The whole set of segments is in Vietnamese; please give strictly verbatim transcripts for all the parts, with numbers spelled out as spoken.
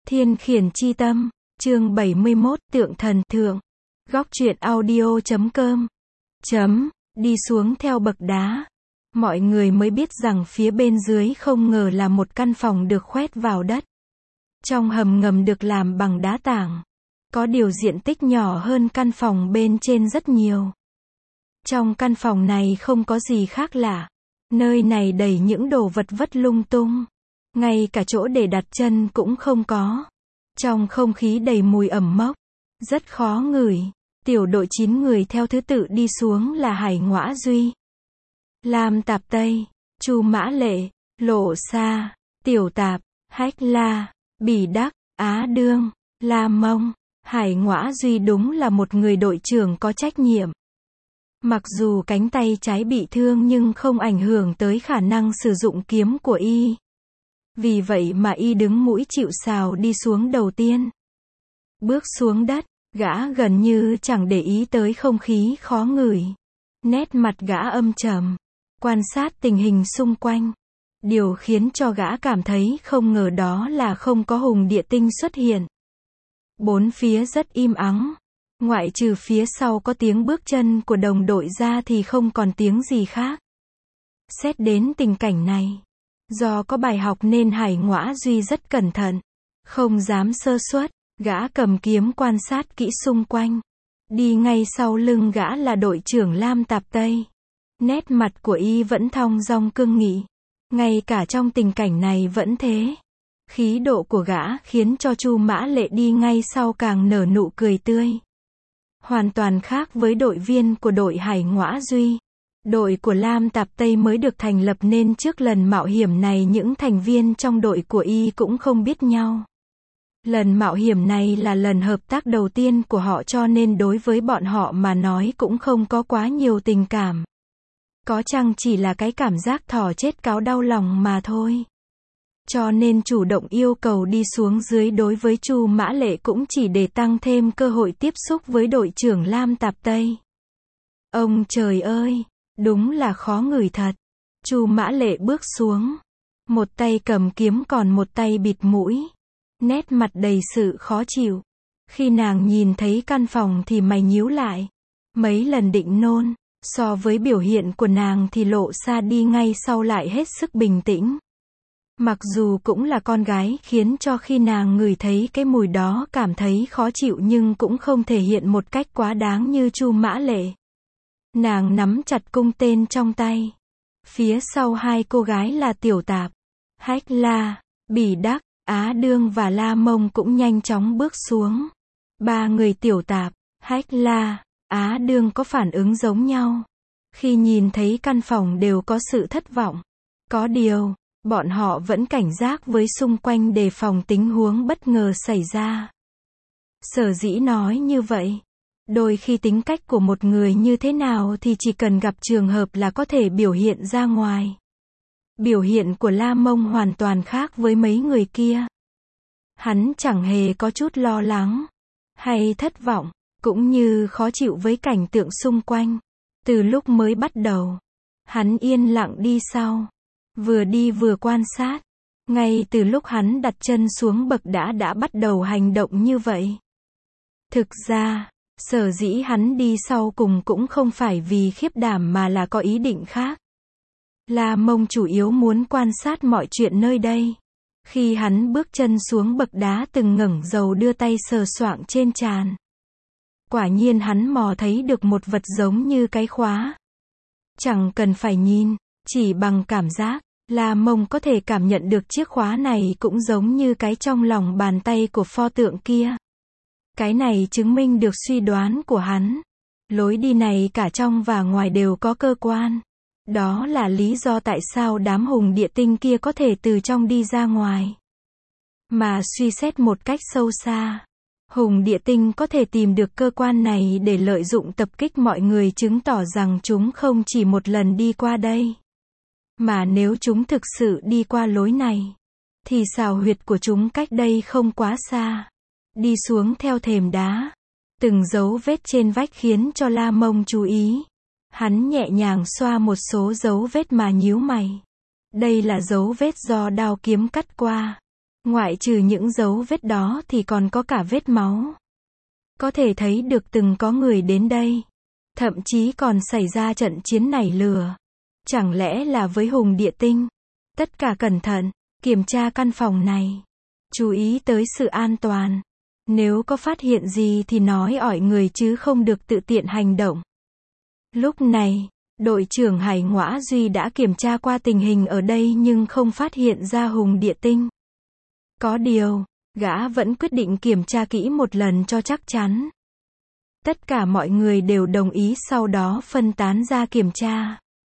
Thiên khiển chi tâm, chương bảy mươi mốt, tượng thần thượng. Góc truyện audio chấm com. Chấm, đi xuống theo bậc đá. Mọi người mới biết rằng phía bên dưới không ngờ là một căn phòng được khoét vào đất. Trong hầm ngầm được làm bằng đá tảng. Có điều diện tích nhỏ hơn căn phòng bên trên rất nhiều. Trong căn phòng này không có gì khác lạ. Nơi này đầy những đồ vật vất lung tung. Ngay cả chỗ để đặt chân cũng không có. Trong không khí đầy mùi ẩm mốc. Rất khó ngửi. Tiểu đội chín người theo thứ tự đi xuống là Hải Ngõa Duy, Lam Tạp Tây, Chu Mã Lệ, Lộ Sa, Tiểu Tạp, Hách La, Bỉ Đắc, Á Đương, La Mông. Hải Ngõa Duy đúng là một người đội trưởng có trách nhiệm. Mặc dù cánh tay trái bị thương nhưng không ảnh hưởng tới khả năng sử dụng kiếm của y. Vì vậy mà y đứng mũi chịu sào đi xuống đầu tiên. Bước xuống đất, gã gần như chẳng để ý tới không khí khó ngửi. Nét mặt gã âm trầm, quan sát tình hình xung quanh. Điều khiến cho gã cảm thấy không ngờ đó là không có hùng địa tinh xuất hiện. Bốn phía rất im ắng. Ngoại trừ phía sau có tiếng bước chân của đồng đội ra thì không còn tiếng gì khác. Xét đến tình cảnh này, do có bài học nên Hải Ngõa Duy rất cẩn thận, không dám sơ suất. Gã cầm kiếm quan sát kỹ xung quanh. Đi ngay sau lưng gã là đội trưởng Lam Tạp Tây. Nét mặt của y vẫn thong dong cương nghị. Ngay cả trong tình cảnh này vẫn thế. Khí độ của gã khiến cho Chu Mã Lệ đi ngay sau càng nở nụ cười tươi. Hoàn toàn khác với đội viên của đội Hải Ngõa Duy. Đội của Lam Tạp Tây mới được thành lập nên trước lần mạo hiểm này những thành viên trong đội của y cũng không biết nhau. Lần mạo hiểm này là lần hợp tác đầu tiên của họ cho nên đối với bọn họ mà nói cũng không có quá nhiều tình cảm. Có chăng chỉ là cái cảm giác thỏ chết cáo đau lòng mà thôi. Cho nên chủ động yêu cầu đi xuống dưới đối với Chu Mã Lệ cũng chỉ để tăng thêm cơ hội tiếp xúc với đội trưởng Lam Tạp Tây. Ông trời ơi, đúng là khó ngửi thật. Chu Mã Lệ bước xuống. Một tay cầm kiếm còn một tay bịt mũi. Nét mặt đầy sự khó chịu. Khi nàng nhìn thấy căn phòng thì mày nhíu lại. Mấy lần định nôn. So với biểu hiện của nàng thì Lộ Sa đi ngay sau lại hết sức bình tĩnh. Mặc dù cũng là con gái khiến cho khi nàng ngửi thấy cái mùi đó cảm thấy khó chịu nhưng cũng không thể hiện một cách quá đáng như Chu Mã Lệ. Nàng nắm chặt cung tên trong tay. Phía sau hai cô gái là Tiểu Tạp, Hách La, Bỉ Đắc, Á Đương và La Mông cũng nhanh chóng bước xuống. Ba người Tiểu Tạp, Hách La, Á Đương có phản ứng giống nhau. Khi nhìn thấy căn phòng đều có sự thất vọng. Có điều, bọn họ vẫn cảnh giác với xung quanh đề phòng tình huống bất ngờ xảy ra. Sở dĩ nói như vậy. Đôi khi tính cách của một người như thế nào thì chỉ cần gặp trường hợp là có thể biểu hiện ra ngoài. Biểu hiện của La Mông hoàn toàn khác với mấy người kia. Hắn chẳng hề có chút lo lắng, hay thất vọng, cũng như khó chịu với cảnh tượng xung quanh. Từ lúc mới bắt đầu, hắn yên lặng đi sau, vừa đi vừa quan sát. Ngay từ lúc hắn đặt chân xuống bậc đá đã bắt đầu hành động như vậy. Thực ra, sở dĩ hắn đi sau cùng cũng không phải vì khiếp đảm mà là có ý định khác. La Mông chủ yếu muốn quan sát mọi chuyện nơi đây. Khi hắn bước chân xuống bậc đá từng ngẩng đầu đưa tay sờ soạng trên trán. Quả nhiên hắn mò thấy được một vật giống như cái khóa. Chẳng cần phải nhìn, chỉ bằng cảm giác, La Mông có thể cảm nhận được chiếc khóa này cũng giống như cái trong lòng bàn tay của pho tượng kia. Cái này chứng minh được suy đoán của hắn. Lối đi này cả trong và ngoài đều có cơ quan. Đó là lý do tại sao đám hùng địa tinh kia có thể từ trong đi ra ngoài. Mà suy xét một cách sâu xa, hùng địa tinh có thể tìm được cơ quan này để lợi dụng tập kích mọi người chứng tỏ rằng chúng không chỉ một lần đi qua đây. Mà nếu chúng thực sự đi qua lối này, thì xào huyệt của chúng cách đây không quá xa. Đi xuống theo thềm đá. Từng dấu vết trên vách khiến cho La Mông chú ý. Hắn nhẹ nhàng xoa một số dấu vết mà nhíu mày. Đây là dấu vết do đao kiếm cắt qua. Ngoại trừ những dấu vết đó thì còn có cả vết máu. Có thể thấy được từng có người đến đây. Thậm chí còn xảy ra trận chiến nảy lửa. Chẳng lẽ là với hùng địa tinh? Tất cả cẩn thận, kiểm tra căn phòng này. Chú ý tới sự an toàn. Nếu có phát hiện gì thì nói ỏi người chứ không được tự tiện hành động. Lúc này, đội trưởng Hải Ngõa Duy đã kiểm tra qua tình hình ở đây nhưng không phát hiện ra hùng địa tinh. Có điều, gã vẫn quyết định kiểm tra kỹ một lần cho chắc chắn. Tất cả mọi người đều đồng ý sau đó phân tán ra kiểm tra.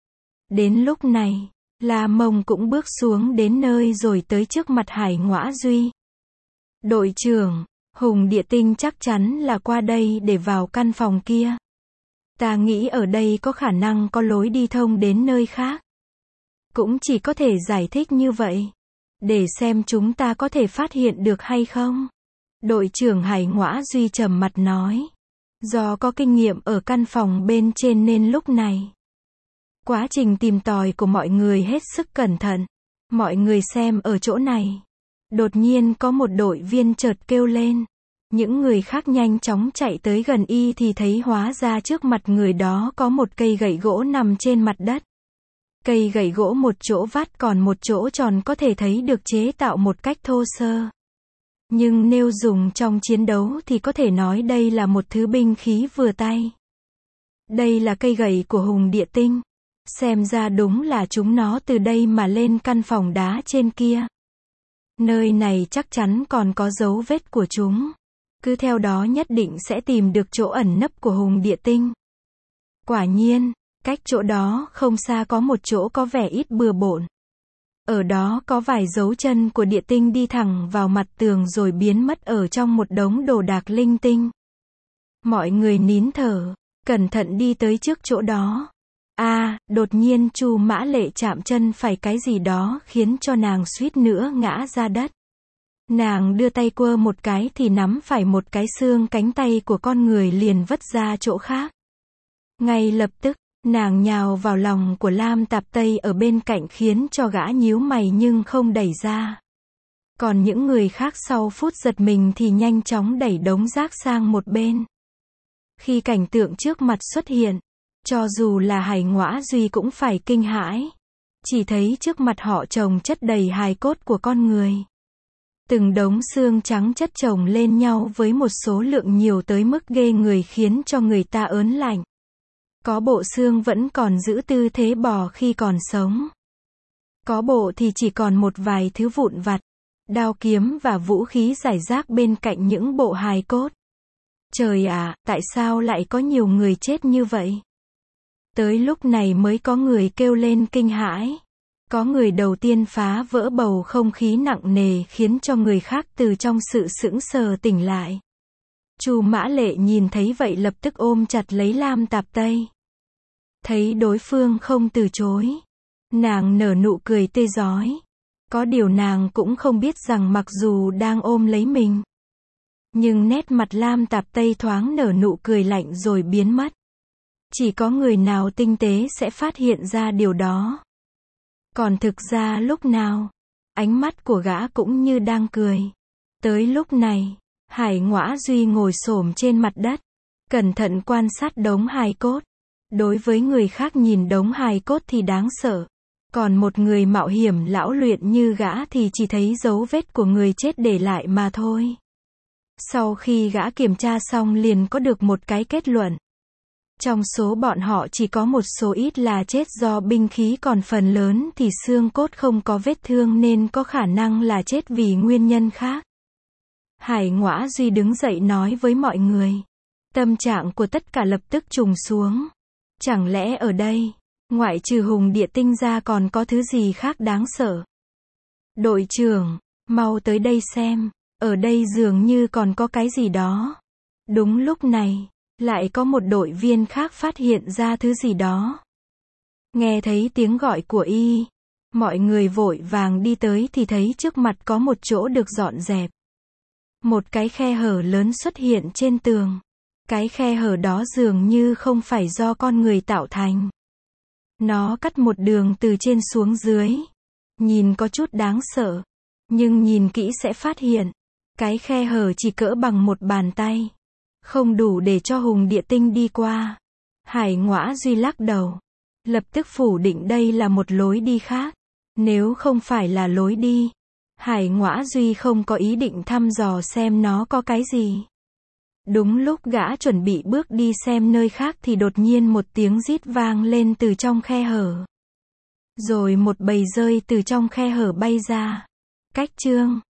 Đến lúc này, La Mông cũng bước xuống đến nơi rồi tới trước mặt Hải Ngõa Duy. Đội trưởng, hùng địa tinh chắc chắn là qua đây để vào căn phòng kia. Ta nghĩ ở đây có khả năng có lối đi thông đến nơi khác. Cũng chỉ có thể giải thích như vậy. Để xem chúng ta có thể phát hiện được hay không. Đội trưởng Hải Ngõa Duy trầm mặt nói. Do có kinh nghiệm ở căn phòng bên trên nên lúc này, quá trình tìm tòi của mọi người hết sức cẩn thận. Mọi người xem ở chỗ này. Đột nhiên có một đội viên chợt kêu lên. Những người khác nhanh chóng chạy tới gần y thì thấy hóa ra trước mặt người đó có một cây gậy gỗ nằm trên mặt đất. Cây gậy gỗ một chỗ vắt còn một chỗ tròn có thể thấy được chế tạo một cách thô sơ. Nhưng nếu dùng trong chiến đấu thì có thể nói đây là một thứ binh khí vừa tay. Đây là cây gậy của hùng địa tinh. Xem ra đúng là chúng nó từ đây mà lên căn phòng đá trên kia. Nơi này chắc chắn còn có dấu vết của chúng. Cứ theo đó nhất định sẽ tìm được chỗ ẩn nấp của hùng địa tinh. Quả nhiên, cách chỗ đó không xa có một chỗ có vẻ ít bừa bộn. Ở đó có vài dấu chân của địa tinh đi thẳng vào mặt tường rồi biến mất ở trong một đống đồ đạc linh tinh. Mọi người nín thở, cẩn thận đi tới trước chỗ đó. A, à, đột nhiên Chu Mã Lệ chạm chân phải cái gì đó khiến cho nàng suýt nữa ngã ra đất. Nàng đưa tay quơ một cái thì nắm phải một cái xương cánh tay của con người liền vất ra chỗ khác. Ngay lập tức, nàng nhào vào lòng của Lam Tạp Tây ở bên cạnh khiến cho gã nhíu mày nhưng không đẩy ra. Còn những người khác sau phút giật mình thì nhanh chóng đẩy đống rác sang một bên. Khi cảnh tượng trước mặt xuất hiện, cho dù là Hải Ngõa Duy cũng phải kinh hãi. Chỉ thấy trước mặt họ chồng chất đầy hài cốt của con người. Từng đống xương trắng chất chồng lên nhau với một số lượng nhiều tới mức ghê người khiến cho người ta ớn lạnh. Có bộ xương vẫn còn giữ tư thế bò khi còn sống. Có bộ thì chỉ còn một vài thứ vụn vặt, đao kiếm và vũ khí rải rác bên cạnh những bộ hài cốt. Trời ạ, tại sao lại có nhiều người chết như vậy? Tới lúc này mới có người kêu lên kinh hãi. Có người đầu tiên phá vỡ bầu không khí nặng nề khiến cho người khác từ trong sự sững sờ tỉnh lại. Chu Mã Lệ nhìn thấy vậy lập tức ôm chặt lấy Lam Tạp Tây. Thấy đối phương không từ chối, nàng nở nụ cười tươi rói. Có điều nàng cũng không biết rằng mặc dù đang ôm lấy mình, nhưng nét mặt Lam Tạp Tây thoáng nở nụ cười lạnh rồi biến mất. Chỉ có người nào tinh tế sẽ phát hiện ra điều đó. Còn thực ra lúc nào, ánh mắt của gã cũng như đang cười. Tới lúc này, Hải Ngõa Duy ngồi xổm trên mặt đất, cẩn thận quan sát đống hài cốt. Đối với người khác nhìn đống hài cốt thì đáng sợ. Còn một người mạo hiểm lão luyện như gã thì chỉ thấy dấu vết của người chết để lại mà thôi. Sau khi gã kiểm tra xong liền có được một cái kết luận. Trong số bọn họ chỉ có một số ít là chết do binh khí còn phần lớn thì xương cốt không có vết thương nên có khả năng là chết vì nguyên nhân khác. Hải Ngõa Duy đứng dậy nói với mọi người. Tâm trạng của tất cả lập tức trùng xuống. Chẳng lẽ ở đây, ngoại trừ hùng địa tinh ra còn có thứ gì khác đáng sợ? Đội trưởng, mau tới đây xem, ở đây dường như còn có cái gì đó. Đúng lúc này, lại có một đội viên khác phát hiện ra thứ gì đó. Nghe thấy tiếng gọi của y, mọi người vội vàng đi tới thì thấy trước mặt có một chỗ được dọn dẹp. Một cái khe hở lớn xuất hiện trên tường. Cái khe hở đó dường như không phải do con người tạo thành. Nó cắt một đường từ trên xuống dưới. Nhìn có chút đáng sợ. Nhưng nhìn kỹ sẽ phát hiện, cái khe hở chỉ cỡ bằng một bàn tay. Không đủ để cho hùng địa tinh đi qua. Hải Ngõa Duy lắc đầu. Lập tức phủ định đây là một lối đi khác. Nếu không phải là lối đi, Hải Ngõa Duy không có ý định thăm dò xem nó có cái gì. Đúng lúc gã chuẩn bị bước đi xem nơi khác thì đột nhiên một tiếng rít vang lên từ trong khe hở. Rồi một bầy dơi từ trong khe hở bay ra. Cách chương